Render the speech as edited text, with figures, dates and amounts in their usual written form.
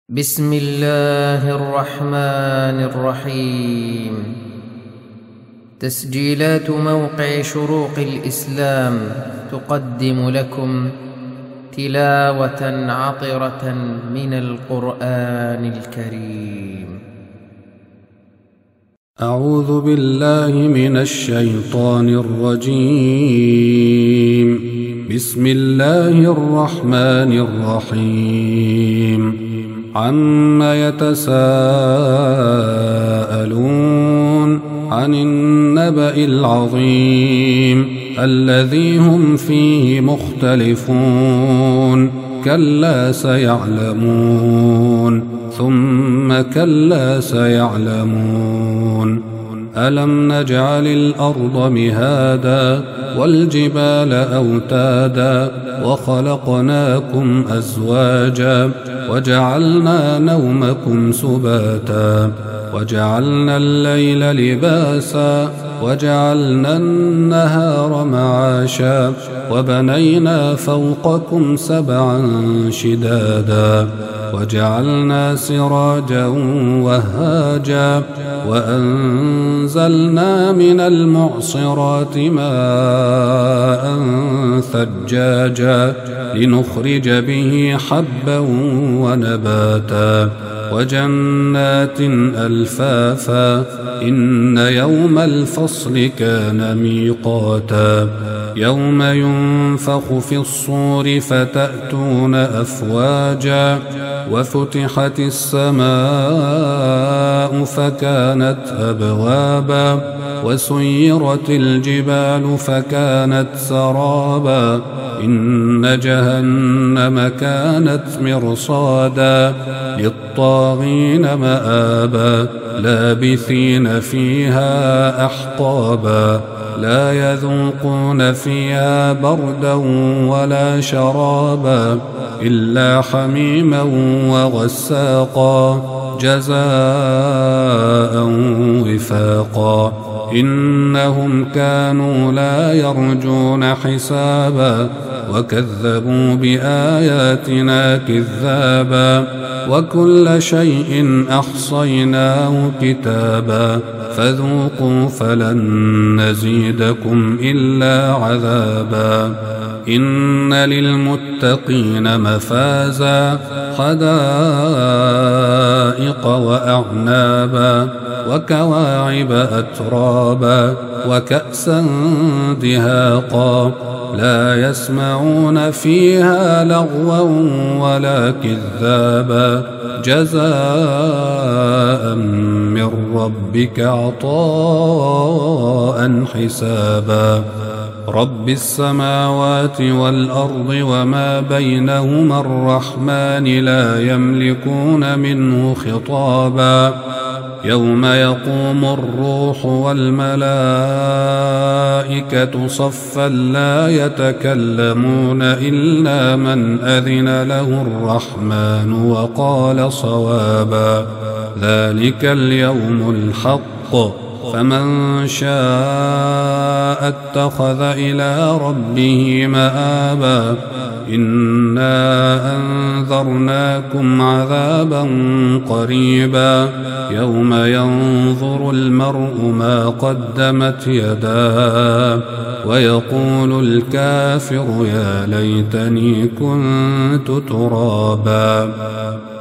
بسم الله الرحمن الرحيم. تسجيلات موقع شروق الإسلام تقدم لكم تلاوة عطرة من القرآن الكريم. أعوذ بالله من الشيطان الرجيم. بسم الله الرحمن الرحيم. عما يتساءلون عن النبأ العظيم الذي هم فيه مختلفون. كلا سيعلمون ثم كلا سيعلمون. ألم نجعل الأرض مهادا والجبال أوتادا وخلقناكم أزواجا وجعلنا نومكم سباتا وجعلنا الليل لباسا وجعلنا النهار معاشا وبنينا فوقكم سبعا شدادا وجعلنا سراجا وهاجا وأنزلنا من المعصرات ماء ثجاجا لنخرج به حبا ونباتا وجنات ألفافا. إن يوم الفصل كان ميقاتا. يوم ينفخ في الصور فتأتون أفواجا وفتحت السماء فكانت أبوابا وسيرت الجبال فكانت سرابا. إن جهنم كانت مرصادا للطاغين مآبا لابثين فيها أحقابا لا يذوقون فيها بردا ولا شرابا إلا حميما وغساقا جزاء وفاقا. إنهم كانوا لا يرجون حسابا وكذبوا بآياتنا كذابا وكل شيء أحصيناه كتابا فذوقوا فلن نزيدكم إلا عذابا. إن للمتقين مفازا حدائق وأعنابا وكواعب أترابا وكأسا دهاقا لا يسمعون فيها لغوا ولا كذابا جزاء من ربك عطاء حسابا. رب السماوات والأرض وما بينهما الرحمن لا يملكون منه خطابا. يوم يقوم الروح والملائكة صفا لا يتكلمون إلا من أذن له الرحمن وقال صوابا. ذلك اليوم الحق فمن شاء اتخذ إلى ربه مآبا. إنا أنذرناكم عذابا قريبا يوم ينظر المرء ما قدمت يداه ويقول الكافر يا ليتني كنت ترابا.